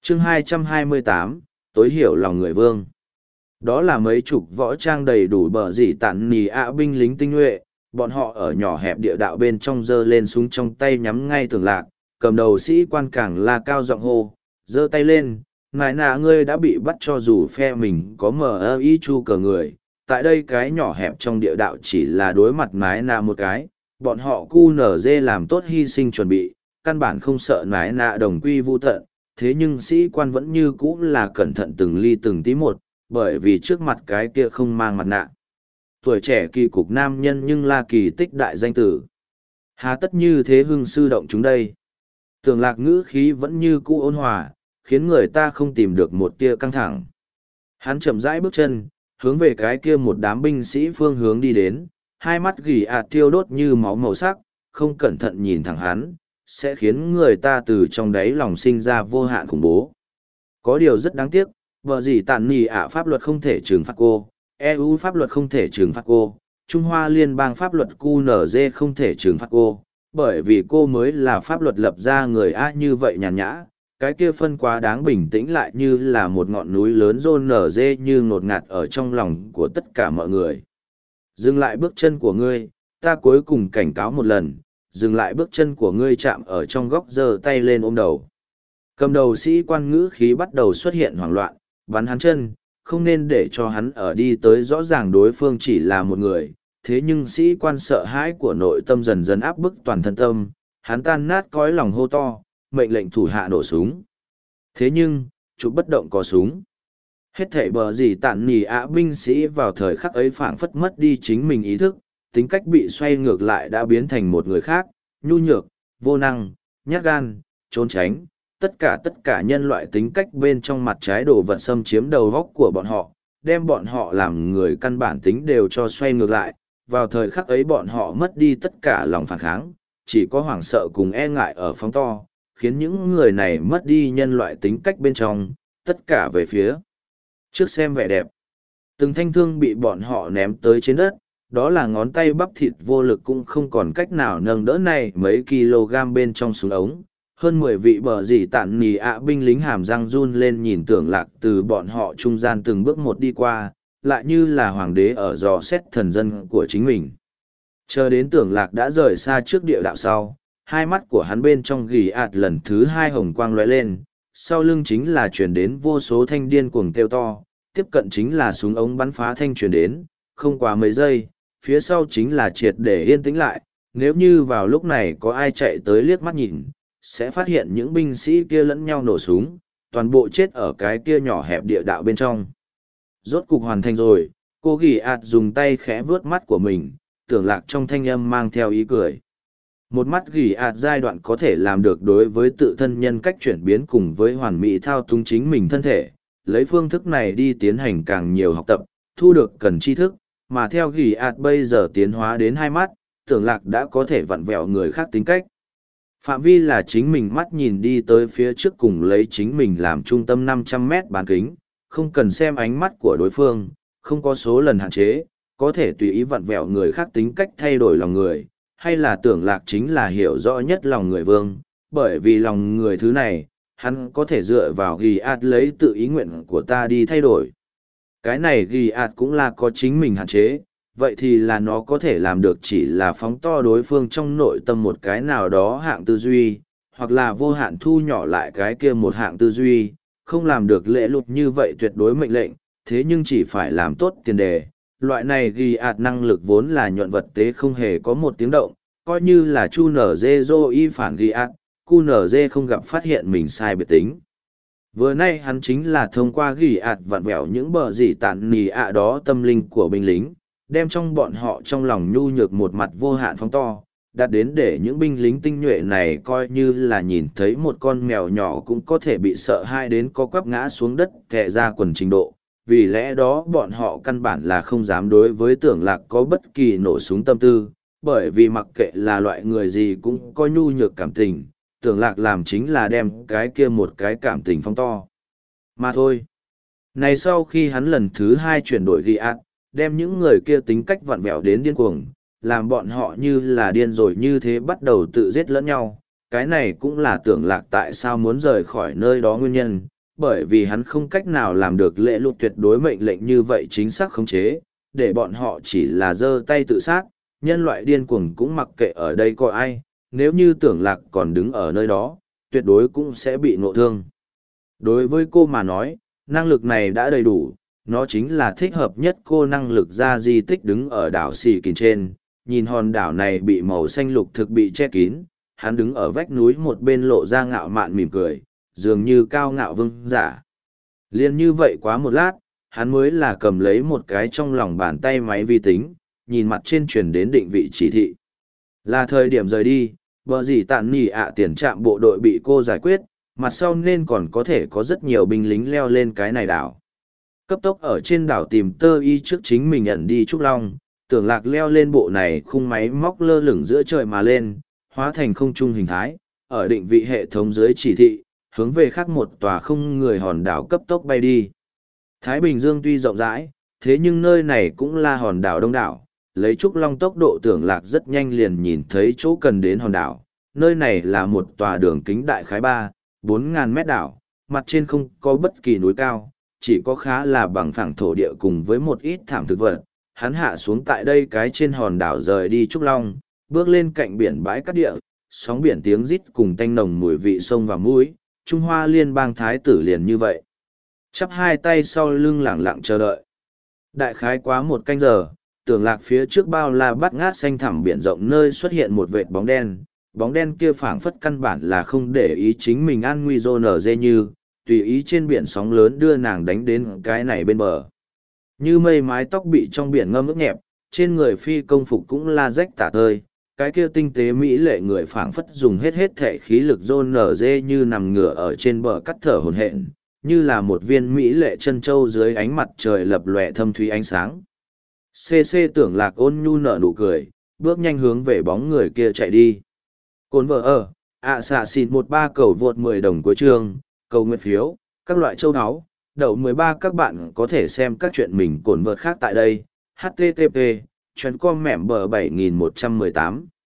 chương 228, tối hiểu lòng người vương. Đó là mấy chục võ trang đầy đủ bờ dỉ tản nì ạ binh lính tinh nhuệ, bọn họ ở nhỏ hẹp địa đạo bên trong giơ lên súng trong tay nhắm ngay Tưởng Lạc, cầm đầu sĩ quan càng la cao giọng hô, giơ tay lên, nài nạ ngươi đã bị bắt cho dù phe mình có mờ ý chu cờ người. Tại đây cái nhỏ hẹp trong địa đạo chỉ là đối mặt nái nạ một cái, bọn họ cu nở dê làm tốt hy sinh chuẩn bị, căn bản không sợ nái nạ đồng quy vu tận, thế nhưng sĩ quan vẫn như cũ là cẩn thận từng ly từng tí một, bởi vì trước mặt cái kia không mang mặt nạ. Tuổi trẻ kỳ cục nam nhân nhưng là kỳ tích đại danh tử. Hà tất như thế hưng sư động chúng đây. Tưởng Lạc ngữ khí vẫn như cũ ôn hòa, khiến người ta không tìm được một tia căng thẳng. Hắn chậm rãi bước chân, hướng về cái kia một đám binh sĩ phương hướng đi đến, hai mắt gỉ ạt thiêu đốt như máu màu sắc, không cẩn thận nhìn thẳng hắn, sẽ khiến người ta từ trong đáy lòng sinh ra vô hạn khủng bố. Có điều rất đáng tiếc, vợ gì tàn nì ạ pháp luật không thể trừng phạt cô, EU pháp luật không thể trừng phạt cô, Trung Hoa Liên bang pháp luật QNZ không thể trừng phạt cô, bởi vì cô mới là pháp luật lập ra người A như vậy nhàn nhã, cái kia phân quá đáng bình tĩnh lại như là một ngọn núi lớn rôn nở dê như ngột ngạt ở trong lòng của tất cả mọi người. Dừng lại bước chân của ngươi, ta cuối cùng cảnh cáo một lần, dừng lại bước chân của ngươi chạm ở trong góc giơ tay lên ôm đầu. Cầm đầu sĩ quan ngữ khí bắt đầu xuất hiện hoảng loạn, bắn hắn chân, không nên để cho hắn ở đi tới rõ ràng đối phương chỉ là một người, thế nhưng sĩ quan sợ hãi của nội tâm dần dần áp bức toàn thân tâm, hắn tan nát cõi lòng hô to, mệnh lệnh thủ hạ nổ súng. Thế nhưng, chủ bất động có súng. Hết thảy bờ gì tản nỉ ạ binh sĩ vào thời khắc ấy phảng phất mất đi chính mình ý thức, tính cách bị xoay ngược lại đã biến thành một người khác, nhu nhược, vô năng, nhát gan, trốn tránh. Tất cả nhân loại tính cách bên trong mặt trái đồ vật xâm chiếm đầu góc của bọn họ, đem bọn họ làm người căn bản tính đều cho xoay ngược lại. Vào thời khắc ấy bọn họ mất đi tất cả lòng phản kháng, chỉ có hoảng sợ cùng e ngại ở phóng to, khiến những người này mất đi nhân loại tính cách bên trong, tất cả về phía trước xem vẻ đẹp. Từng thanh thương bị bọn họ ném tới trên đất, đó là ngón tay bắp thịt vô lực cũng không còn cách nào nâng đỡ này mấy kg bên trong súng ống. Hơn 10 vị bờ dì tản nì ạ binh lính hàm răng run lên nhìn Tưởng Lạc từ bọn họ trung gian từng bước một đi qua, lại như là hoàng đế ở dò xét thần dân của chính mình. Chờ đến Tưởng Lạc đã rời xa trước địa đạo sau, hai mắt của hắn bên trong gỉ ạt lần thứ hai hồng quang lóe lên, sau lưng chính là truyền đến vô số thanh điên cuồng kêu to, tiếp cận chính là súng ống bắn phá thanh truyền đến, không quá mấy giây, phía sau chính là triệt để yên tĩnh lại, nếu như vào lúc này có ai chạy tới liếc mắt nhìn, sẽ phát hiện những binh sĩ kia lẫn nhau nổ súng, toàn bộ chết ở cái kia nhỏ hẹp địa đạo bên trong. Rốt cục hoàn thành rồi, cô gỉ ạt dùng tay khẽ vướt mắt của mình, Tưởng Lạc trong thanh âm mang theo ý cười. Một mắt gỉ ạt giai đoạn có thể làm được đối với tự thân nhân cách chuyển biến cùng với hoàn mỹ thao túng chính mình thân thể, lấy phương thức này đi tiến hành càng nhiều học tập, thu được cần tri thức, mà theo gỉ ạt bây giờ tiến hóa đến hai mắt, Tưởng Lạc đã có thể vặn vẹo người khác tính cách. Phạm vi là chính mình mắt nhìn đi tới phía trước cùng lấy chính mình làm trung tâm 500 mét bán kính, không cần xem ánh mắt của đối phương, không có số lần hạn chế, có thể tùy ý vặn vẹo người khác tính cách thay đổi lòng người, hay là Tưởng Lạc chính là hiểu rõ nhất lòng người vương, bởi vì lòng người thứ này, hắn có thể dựa vào ghi ạt lấy tự ý nguyện của ta đi thay đổi. Cái này ghi ạt cũng là có chính mình hạn chế, vậy thì là nó có thể làm được chỉ là phóng to đối phương trong nội tâm một cái nào đó hạng tư duy, hoặc là vô hạn thu nhỏ lại cái kia một hạng tư duy, không làm được lệ lụt như vậy tuyệt đối mệnh lệnh, thế nhưng chỉ phải làm tốt tiền đề. Loại này ghi ạt năng lực vốn là nhuận vật tế không hề có một tiếng động, coi như là chu nở dê dô y phản ghi ạt, cu nở dê không gặp phát hiện mình sai biệt tính. Vừa nay hắn chính là thông qua ghi ạt vặn vẹo những bờ dỉ tản nì ạ đó tâm linh của binh lính, đem trong bọn họ trong lòng nhu nhược một mặt vô hạn phóng to, đạt đến để những binh lính tinh nhuệ này coi như là nhìn thấy một con mèo nhỏ cũng có thể bị sợ hai đến co quắp ngã xuống đất thẹ ra quần trình độ. Vì lẽ đó bọn họ căn bản là không dám đối với Tưởng Lạc có bất kỳ nổ súng tâm tư, bởi vì mặc kệ là loại người gì cũng có nhu nhược cảm tình, Tưởng Lạc làm chính là đem cái kia một cái cảm tình phóng to. Mà thôi. Này sau khi hắn lần thứ hai chuyển đổi ghi ạt, đem những người kia tính cách vặn vẹo đến điên cuồng, làm bọn họ như là điên rồi như thế bắt đầu tự giết lẫn nhau. Cái này cũng là Tưởng Lạc tại sao muốn rời khỏi nơi đó nguyên nhân, bởi vì hắn không cách nào làm được lệ lụt tuyệt đối mệnh lệnh như vậy chính xác khống chế, để bọn họ chỉ là giơ tay tự sát, nhân loại điên cuồng cũng mặc kệ ở đây có ai, nếu như Tưởng Lạc còn đứng ở nơi đó, tuyệt đối cũng sẽ bị ngộ thương. Đối với cô mà nói, năng lực này đã đầy đủ, nó chính là thích hợp nhất cô năng lực ra di tích đứng ở đảo Xì Kìn trên, nhìn hòn đảo này bị màu xanh lục thực bị che kín, hắn đứng ở vách núi một bên lộ ra ngạo mạn mỉm cười, dường như cao ngạo vương giả. Liên như vậy quá một lát, hắn mới là cầm lấy một cái trong lòng bàn tay máy vi tính, nhìn mặt trên truyền đến định vị chỉ thị. Là thời điểm rời đi, bờ gì tạn nỉ ạ tiền trạm bộ đội bị cô giải quyết, mặt sau nên còn có thể có rất nhiều binh lính leo lên cái này đảo. Cấp tốc ở trên đảo tìm tơ y trước chính mình nhận đi Trúc Long, Tưởng Lạc leo lên bộ này khung máy móc lơ lửng giữa trời mà lên, hóa thành không trung hình thái, ở định vị hệ thống dưới chỉ thị, hướng về khác một tòa không người hòn đảo cấp tốc bay đi. Thái Bình Dương tuy rộng rãi, thế nhưng nơi này cũng là hòn đảo đông đảo, lấy Trúc Long tốc độ Tưởng Lạc rất nhanh liền nhìn thấy chỗ cần đến hòn đảo. Nơi này là một tòa đường kính đại khái 4.000 mét đảo, mặt trên không có bất kỳ núi cao, chỉ có khá là bằng phẳng thổ địa cùng với một ít thảm thực vật. Hắn hạ xuống tại đây cái trên hòn đảo rời đi Trúc Long, bước lên cạnh biển bãi cát địa, sóng biển tiếng rít cùng tanh nồng mùi vị sông và mũi, Trung Hoa Liên bang thái tử liền như vậy. Chắp hai tay sau lưng lẳng lặng chờ đợi. Đại khái quá một canh giờ, Tưởng Lạc phía trước bao la bát ngát xanh thẳm biển rộng nơi xuất hiện một vệt bóng đen kia phảng phất căn bản là không để ý chính mình an nguy rô nở dê như, tùy ý trên biển sóng lớn đưa nàng đánh đến cái này bên bờ. Như mây mái tóc bị trong biển ngâm ướt nhẹp, trên người phi công phục cũng la rách tả tơi, cái kia tinh tế mỹ lệ người phảng phất dùng hết thể khí lực rô nở dê như nằm ngửa ở trên bờ cắt thở hổn hển, như là một viên mỹ lệ chân châu dưới ánh mặt trời lập lòe thâm thúy ánh sáng. CC Tưởng Lạc ôn nhu nở nụ cười, bước nhanh hướng về bóng người kia chạy đi. Cồn vợ ở, xạ xịn 13 cầu vượt 10 đồng cuối chương, cầu nguyện phiếu, các loại châu áo, đậu 13 các bạn có thể xem các chuyện mình cồn vợt khác tại đây. HTTP, chuyến com mẻm bờ 7118.